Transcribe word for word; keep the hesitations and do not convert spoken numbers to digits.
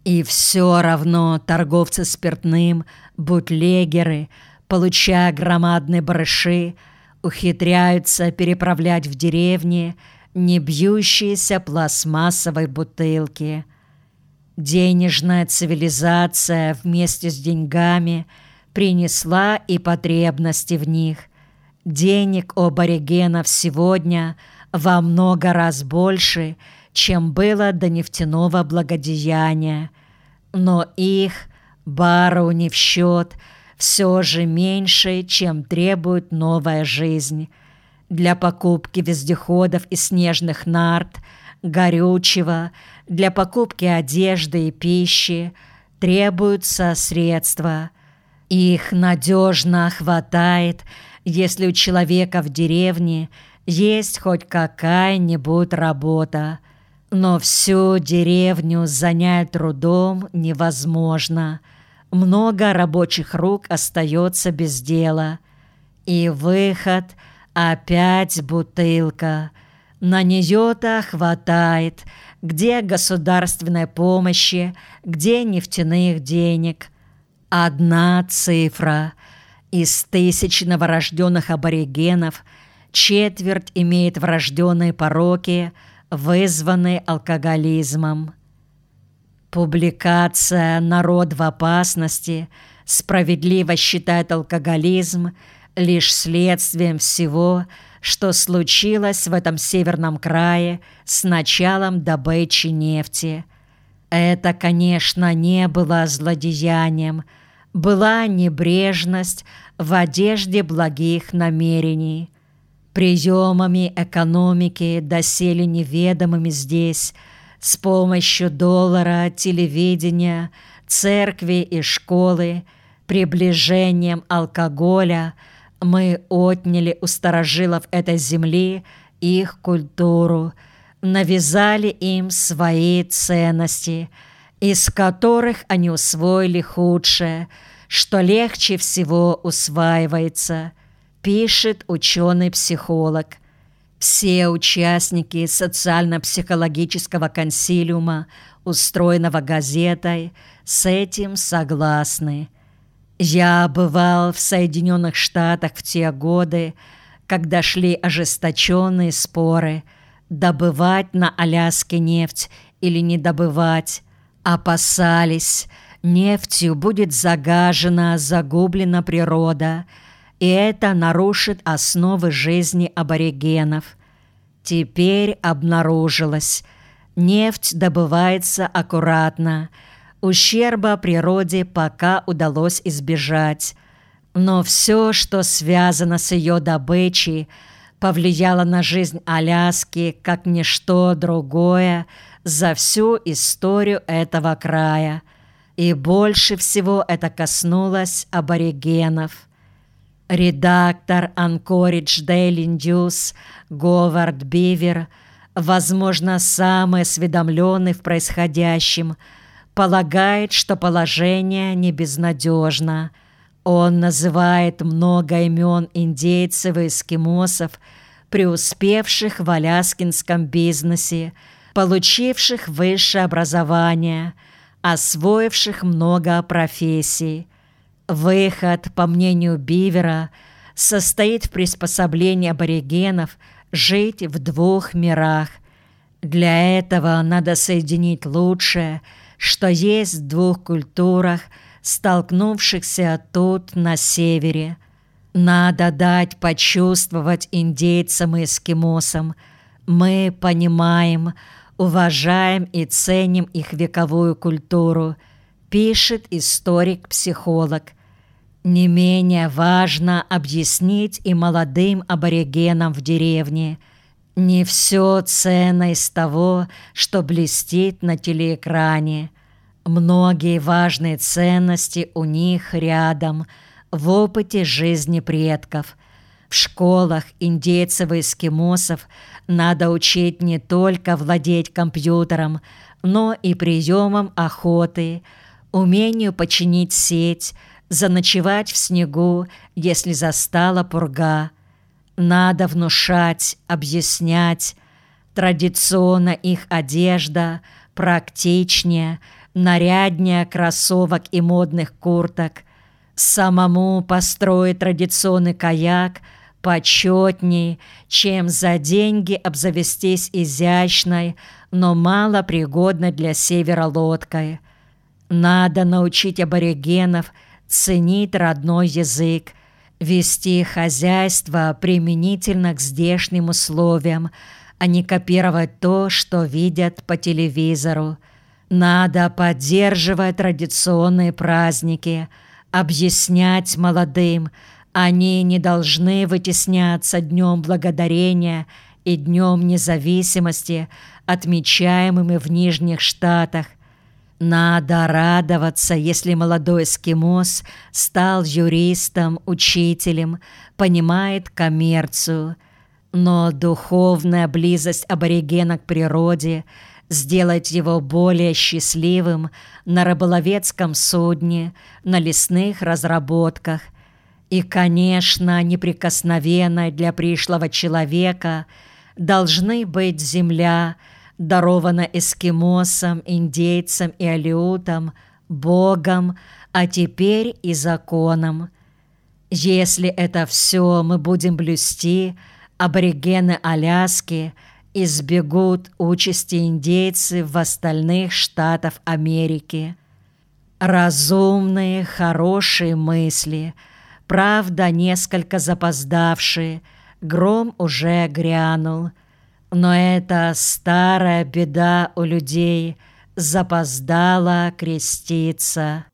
И все равно торговцы спиртным, бутлегеры, получая громадные барыши, ухитряются переправлять в деревни не бьющиеся пластмассовой бутылки. Денежная цивилизация вместе с деньгами принесла и потребности в них. Денег у аборигенов сегодня во много раз больше, чем было до нефтяного благодеяния. Но их, бару не в счет, все же меньше, чем требует новая жизнь. Для покупки вездеходов и снежных нарт, горючего, для покупки одежды и пищи требуются средства. Их надежно хватает, если у человека в деревне есть хоть какая-нибудь работа. Но всю деревню занять трудом невозможно. Много рабочих рук остается без дела. И выход – опять бутылка. На нее-то хватает, где государственной помощи, где нефтяных денег. Одна цифра. Из тысяч новорожденных аборигенов четверть имеет врожденные пороки, вызванные алкоголизмом. Публикация «Народ в опасности» справедливо считает алкоголизм лишь следствием всего, что случилось в этом северном крае с началом добычи нефти. Это, конечно, не было злодеянием, была небрежность в одежде благих намерений. Приемами экономики, доселе неведомыми здесь, с помощью доллара, телевидения, церкви и школы, приближением алкоголя мы отняли у старожилов этой земли их культуру, навязали им свои ценности, из которых они усвоили худшее, что легче всего усваивается, пишет ученый-психолог. Все участники социально-психологического консилиума, устроенного газетой, с этим согласны. Я бывал в Соединенных Штатах в те годы, когда шли ожесточенные споры, добывать на Аляске нефть или не добывать. Опасались, нефтью будет загажена, загублена природа, и это нарушит основы жизни аборигенов. Теперь обнаружилось, нефть добывается аккуратно, ущерба природе пока удалось избежать, но все, что связано с ее добычей, повлияло на жизнь Аляски как ничто другое за всю историю этого края, и больше всего это коснулось аборигенов. Редактор Anchorage Daily News Говард Бивер, возможно, самый осведомленный в происходящем, полагает, что положение не безнадежно. Он называет много имен индейцев и эскимосов, преуспевших в аляскинском бизнесе, получивших высшее образование, освоивших много профессий. Выход, по мнению Бивера, состоит в приспособлении аборигенов жить в двух мирах. Для этого надо соединить лучшее, что есть в двух культурах, столкнувшихся тут, на севере. Надо дать почувствовать индейцам и эскимосам. Мы понимаем, уважаем и ценим их вековую культуру, пишет историк-психолог. Не менее важно объяснить и молодым аборигенам в деревне: не все ценно из того, что блестит на телеэкране. Многие важные ценности у них рядом, в опыте жизни предков. В школах индейцев и эскимосов надо учить не только владеть компьютером, но и приемам охоты, умению починить сеть, заночевать в снегу, если застала пурга. Надо внушать, объяснять. Традиционно их одежда практичнее, наряднее кроссовок и модных курток, самому построить традиционный каяк почетней, чем за деньги обзавестись изящной, но малопригодной для севера лодкой. Надо научить аборигенов ценить родной язык, вести хозяйство применительно к здешним условиям, а не копировать то, что видят по телевизору. Надо поддерживать традиционные праздники, объяснять молодым, они не должны вытесняться Днем Благодарения и Днем Независимости, отмечаемыми в Нижних Штатах. Надо радоваться, если молодой эскимос стал юристом, учителем, понимает коммерцию. Но духовная близость аборигена к природе сделает его более счастливым на рыболовецком судне, на лесных разработках. И, конечно, неприкосновенной для пришлого человека должны быть земля, дарована эскимосам, индейцам и алеутам, Богом, а теперь и законом. Если это все мы будем блюсти, аборигены Аляски избегут участи индейцев в остальных штатах Америки. Разумные, хорошие мысли, правда, несколько запоздавшие, гром уже грянул. Но это старая беда у людей, запоздала креститься.